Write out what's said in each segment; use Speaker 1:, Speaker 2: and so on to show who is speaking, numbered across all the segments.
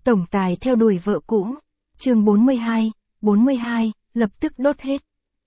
Speaker 1: Tổng tài theo đuổi vợ cũ. Chương 42, lập tức đốt hết.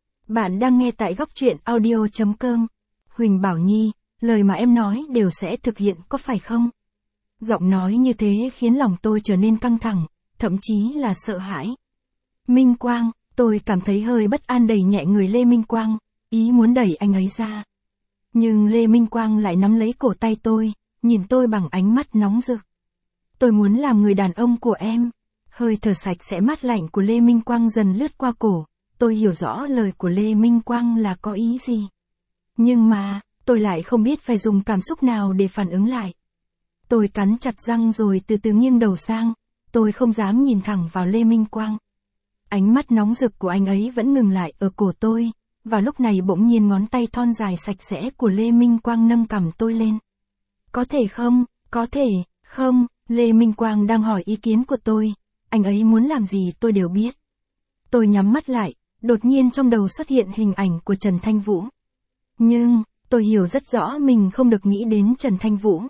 Speaker 1: Bạn đang nghe tại góc truyện audio.com. Huỳnh Bảo Nhi, lời mà em nói đều sẽ thực hiện có phải không? Giọng nói như thế khiến lòng tôi trở nên căng thẳng, thậm chí là sợ hãi. Minh Quang, tôi cảm thấy hơi bất an đẩy nhẹ người Lê Minh Quang, ý muốn đẩy anh ấy ra. Nhưng Lê Minh Quang lại nắm lấy cổ tay tôi, nhìn tôi bằng ánh mắt nóng rực. Tôi muốn làm người đàn ông của em. Hơi thở sạch sẽ mát lạnh của Lê Minh Quang dần lướt qua cổ, tôi hiểu rõ lời của Lê Minh Quang là có ý gì. Nhưng mà, tôi lại không biết phải dùng cảm xúc nào để phản ứng lại. Tôi cắn chặt răng rồi từ từ nghiêng đầu sang, tôi không dám nhìn thẳng vào Lê Minh Quang. Ánh mắt nóng rực của anh ấy vẫn ngừng lại ở cổ tôi, và lúc này bỗng nhiên ngón tay thon dài sạch sẽ của Lê Minh Quang nâng cằm tôi lên. Có thể không, có thể, không, Lê Minh Quang đang hỏi ý kiến của tôi, anh ấy muốn làm gì tôi đều biết. Tôi nhắm mắt lại, đột nhiên trong đầu xuất hiện hình ảnh của Trần Thanh Vũ. Nhưng, tôi hiểu rất rõ mình không được nghĩ đến Trần Thanh Vũ.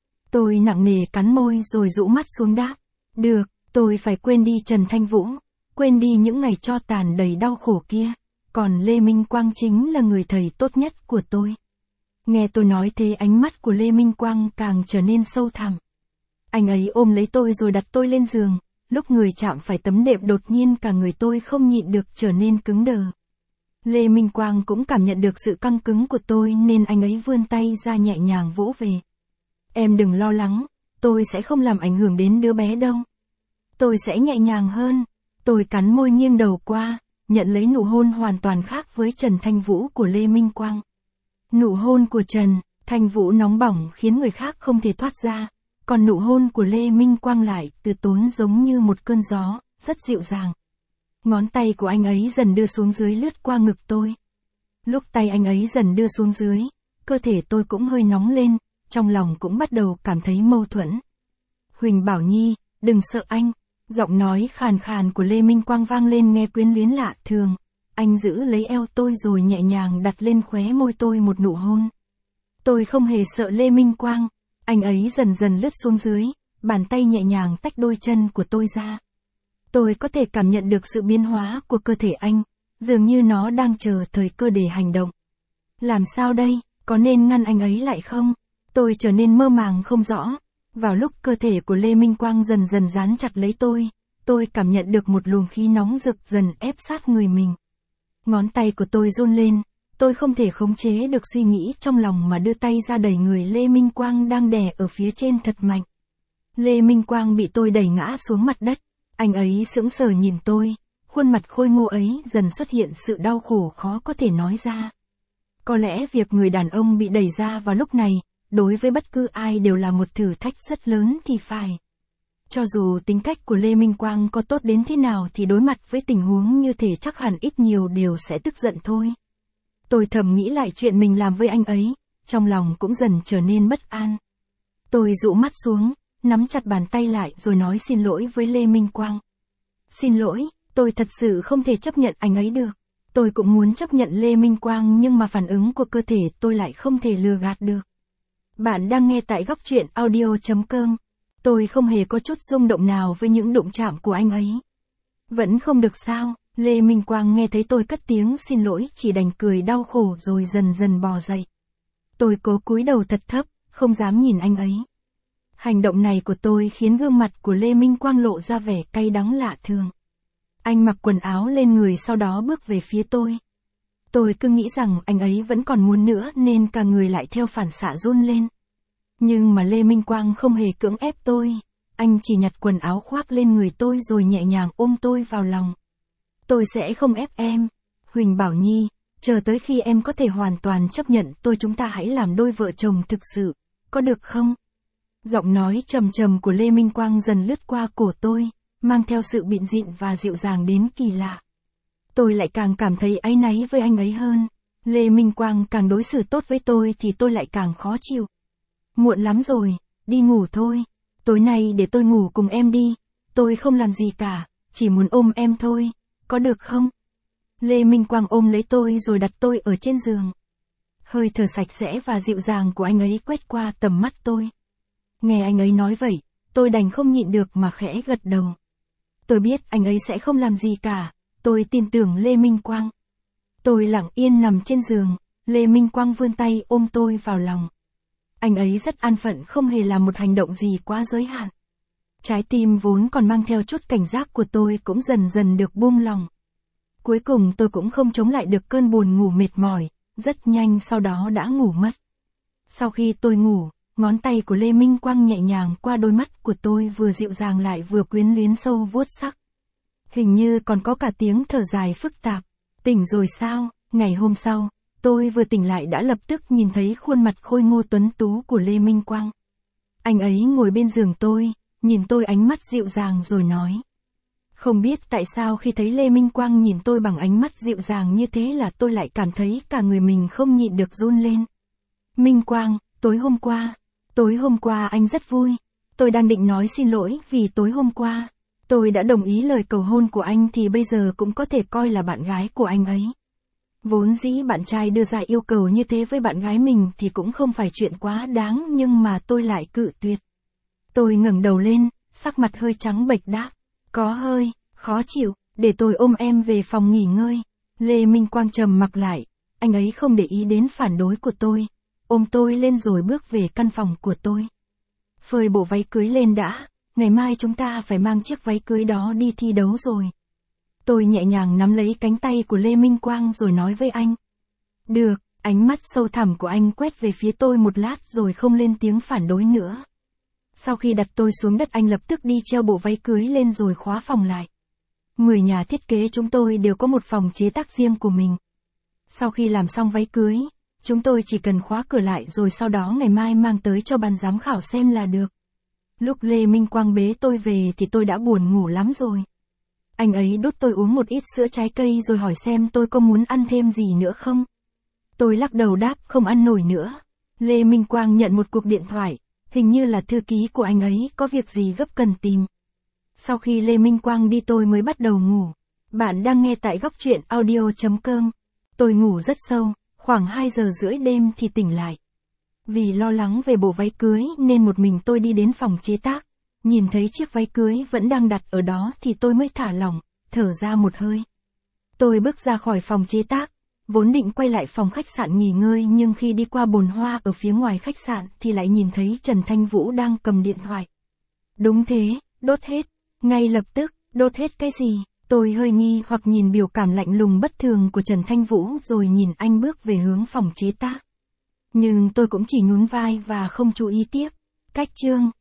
Speaker 1: Tôi nặng nề cắn môi rồi rũ mắt xuống đáp. Được, tôi phải quên đi Trần Thanh Vũ, quên đi những ngày cho tàn đầy đau khổ kia, còn Lê Minh Quang chính là người thầy tốt nhất của tôi. Nghe tôi nói thế ánh mắt của Lê Minh Quang càng trở nên sâu thẳm. Anh ấy ôm lấy tôi rồi đặt tôi lên giường, lúc người chạm phải tấm đệm đột nhiên cả người tôi không nhịn được trở nên cứng đờ. Lê Minh Quang cũng cảm nhận được sự căng cứng của tôi nên anh ấy vươn tay ra nhẹ nhàng vỗ về. Em đừng lo lắng, tôi sẽ không làm ảnh hưởng đến đứa bé đâu. Tôi sẽ nhẹ nhàng hơn. Tôi cắn môi nghiêng đầu qua, nhận lấy nụ hôn hoàn toàn khác với Trần Thanh Vũ của Lê Minh Quang. Nụ hôn của Trần Thanh Vũ nóng bỏng khiến người khác không thể thoát ra, còn nụ hôn của Lê Minh Quang lại từ tốn giống như một cơn gió, rất dịu dàng. Ngón tay của anh ấy dần đưa xuống dưới lướt qua ngực tôi. Lúc tay anh ấy dần đưa xuống dưới, cơ thể tôi cũng hơi nóng lên, trong lòng cũng bắt đầu cảm thấy mâu thuẫn. Huỳnh Bảo Nhi, đừng sợ anh. Giọng nói khàn khàn của Lê Minh Quang vang lên nghe quyến luyến lạ thường. Anh giữ lấy eo tôi rồi nhẹ nhàng đặt lên khóe môi tôi một nụ hôn. Tôi không hề sợ Lê Minh Quang. Anh ấy dần dần lướt xuống dưới, bàn tay nhẹ nhàng tách đôi chân của tôi ra. Tôi có thể cảm nhận được sự biến hóa của cơ thể anh, dường như nó đang chờ thời cơ để hành động. Làm sao đây, có nên ngăn anh ấy lại không? Tôi trở nên mơ màng không rõ. Vào lúc cơ thể của Lê Minh Quang dần dần dán chặt lấy tôi cảm nhận được một luồng khí nóng rực dần ép sát người mình. Ngón tay của tôi run lên, tôi không thể khống chế được suy nghĩ trong lòng mà đưa tay ra đẩy người Lê Minh Quang đang đè ở phía trên thật mạnh. Lê Minh Quang bị tôi đẩy ngã xuống mặt đất, anh ấy sững sờ nhìn tôi, khuôn mặt khôi ngô ấy dần xuất hiện sự đau khổ khó có thể nói ra. Có lẽ việc người đàn ông bị đẩy ra vào lúc này, đối với bất cứ ai đều là một thử thách rất lớn thì phải. Cho dù tính cách của Lê Minh Quang có tốt đến thế nào thì đối mặt với tình huống như thế chắc hẳn ít nhiều đều sẽ tức giận thôi. Tôi thầm nghĩ lại chuyện mình làm với anh ấy, trong lòng cũng dần trở nên bất an. Tôi dụ mắt xuống, nắm chặt bàn tay lại rồi nói xin lỗi với Lê Minh Quang. Xin lỗi, tôi thật sự không thể chấp nhận anh ấy được. Tôi cũng muốn chấp nhận Lê Minh Quang nhưng mà phản ứng của cơ thể tôi lại không thể lừa gạt được. Bạn đang nghe tại góc truyện audio.com. Tôi không hề có chút rung động nào với những đụng chạm của anh ấy. Vẫn không được sao? Lê Minh Quang nghe thấy tôi cất tiếng xin lỗi chỉ đành cười đau khổ rồi dần dần bò dậy. Tôi cố cúi đầu thật thấp, không dám nhìn anh ấy. Hành động này của tôi khiến gương mặt của Lê Minh Quang lộ ra vẻ cay đắng lạ thường. Anh mặc quần áo lên người sau đó bước về phía tôi. Tôi cứ nghĩ rằng anh ấy vẫn còn muốn nữa nên cả người lại theo phản xạ run lên. Nhưng mà Lê Minh Quang không hề cưỡng ép tôi, anh chỉ nhặt quần áo khoác lên người tôi rồi nhẹ nhàng ôm tôi vào lòng. Tôi sẽ không ép em, Huỳnh Bảo Nhi, chờ tới khi em có thể hoàn toàn chấp nhận tôi chúng ta hãy làm đôi vợ chồng thực sự, có được không? Giọng nói trầm trầm của Lê Minh Quang dần lướt qua cổ tôi, mang theo sự bịn dịn và dịu dàng đến kỳ lạ. Tôi lại càng cảm thấy áy náy với anh ấy hơn. Lê Minh Quang càng đối xử tốt với tôi thì tôi lại càng khó chịu. Muộn lắm rồi, đi ngủ thôi. Tối nay để tôi ngủ cùng em đi. Tôi không làm gì cả, chỉ muốn ôm em thôi, có được không? Lê Minh Quang ôm lấy tôi rồi đặt tôi ở trên giường. Hơi thở sạch sẽ và dịu dàng của anh ấy quét qua tầm mắt tôi. Nghe anh ấy nói vậy, Tôi đành không nhịn được mà khẽ gật đầu. Tôi biết anh ấy sẽ không làm gì cả, tôi tin tưởng Lê Minh Quang. Tôi lặng yên nằm trên giường, Lê Minh Quang vươn tay ôm tôi vào lòng. Anh ấy rất an phận không hề làm một hành động gì quá giới hạn. Trái tim vốn còn mang theo chút cảnh giác của tôi cũng dần dần được buông lòng. Cuối cùng tôi cũng không chống lại được cơn buồn ngủ mệt mỏi, rất nhanh sau đó đã ngủ mất. Sau khi tôi ngủ, ngón tay của Lê Minh Quang nhẹ nhàng qua đôi mắt của tôi vừa dịu dàng lại vừa quyến luyến sâu vuốt sắc. Hình như còn có cả tiếng thở dài phức tạp. Tỉnh rồi sao? Ngày hôm sau, tôi vừa tỉnh lại đã lập tức nhìn thấy khuôn mặt khôi ngô tuấn tú của Lê Minh Quang. Anh ấy ngồi bên giường tôi, nhìn tôi ánh mắt dịu dàng rồi nói. Không biết tại sao khi thấy Lê Minh Quang nhìn tôi bằng ánh mắt dịu dàng như thế là tôi lại cảm thấy cả người mình không nhịn được run lên. Minh Quang, tối hôm qua anh rất vui. Tôi đang định nói xin lỗi vì tối hôm qua, tôi đã đồng ý lời cầu hôn của anh thì bây giờ cũng có thể coi là bạn gái của anh ấy. Vốn dĩ bạn trai đưa ra yêu cầu như thế với bạn gái mình thì cũng không phải chuyện quá đáng nhưng mà tôi lại cự tuyệt. Tôi ngẩng đầu lên, sắc mặt hơi trắng bệch đáp. Có hơi, khó chịu, để tôi ôm em về phòng nghỉ ngơi. Lê Minh Quang trầm mặc lại, anh ấy không để ý đến phản đối của tôi. Ôm tôi lên rồi bước về căn phòng của tôi. Phơi bộ váy cưới lên đã, ngày mai chúng ta phải mang chiếc váy cưới đó đi thi đấu rồi. Tôi nhẹ nhàng nắm lấy cánh tay của Lê Minh Quang rồi nói với anh. Được, ánh mắt sâu thẳm của anh quét về phía tôi một lát rồi không lên tiếng phản đối nữa. Sau khi đặt tôi xuống đất anh lập tức đi treo bộ váy cưới lên rồi khóa phòng lại. 10 nhà thiết kế chúng tôi đều có một phòng chế tác riêng của mình. Sau khi làm xong váy cưới, chúng tôi chỉ cần khóa cửa lại rồi sau đó ngày mai mang tới cho ban giám khảo xem là được. Lúc Lê Minh Quang bế tôi về thì tôi đã buồn ngủ lắm rồi. Anh ấy đút tôi uống một ít sữa trái cây rồi hỏi xem tôi có muốn ăn thêm gì nữa không. Tôi lắc đầu đáp không ăn nổi nữa. Lê Minh Quang nhận một cuộc điện thoại, hình như là thư ký của anh ấy có việc gì gấp cần tìm. Sau khi Lê Minh Quang đi tôi mới bắt đầu ngủ. Bạn đang nghe tại góc truyện audio.com. Tôi ngủ rất sâu, khoảng 2 giờ rưỡi đêm thì tỉnh lại. Vì lo lắng về bộ váy cưới nên một mình tôi đi đến phòng chế tác. Nhìn thấy chiếc váy cưới vẫn đang đặt ở đó thì tôi mới thả lỏng, thở ra một hơi. Tôi bước ra khỏi phòng chế tác, vốn định quay lại phòng khách sạn nghỉ ngơi nhưng khi đi qua bồn hoa ở phía ngoài khách sạn thì lại nhìn thấy Trần Thanh Vũ đang cầm điện thoại. Đúng thế, đốt hết, ngay lập tức, đốt hết cái gì? Tôi hơi nghi hoặc nhìn biểu cảm lạnh lùng bất thường của Trần Thanh Vũ rồi nhìn anh bước về hướng phòng chế tác. Nhưng tôi cũng chỉ nhún vai và không chú ý tiếp. Cách chương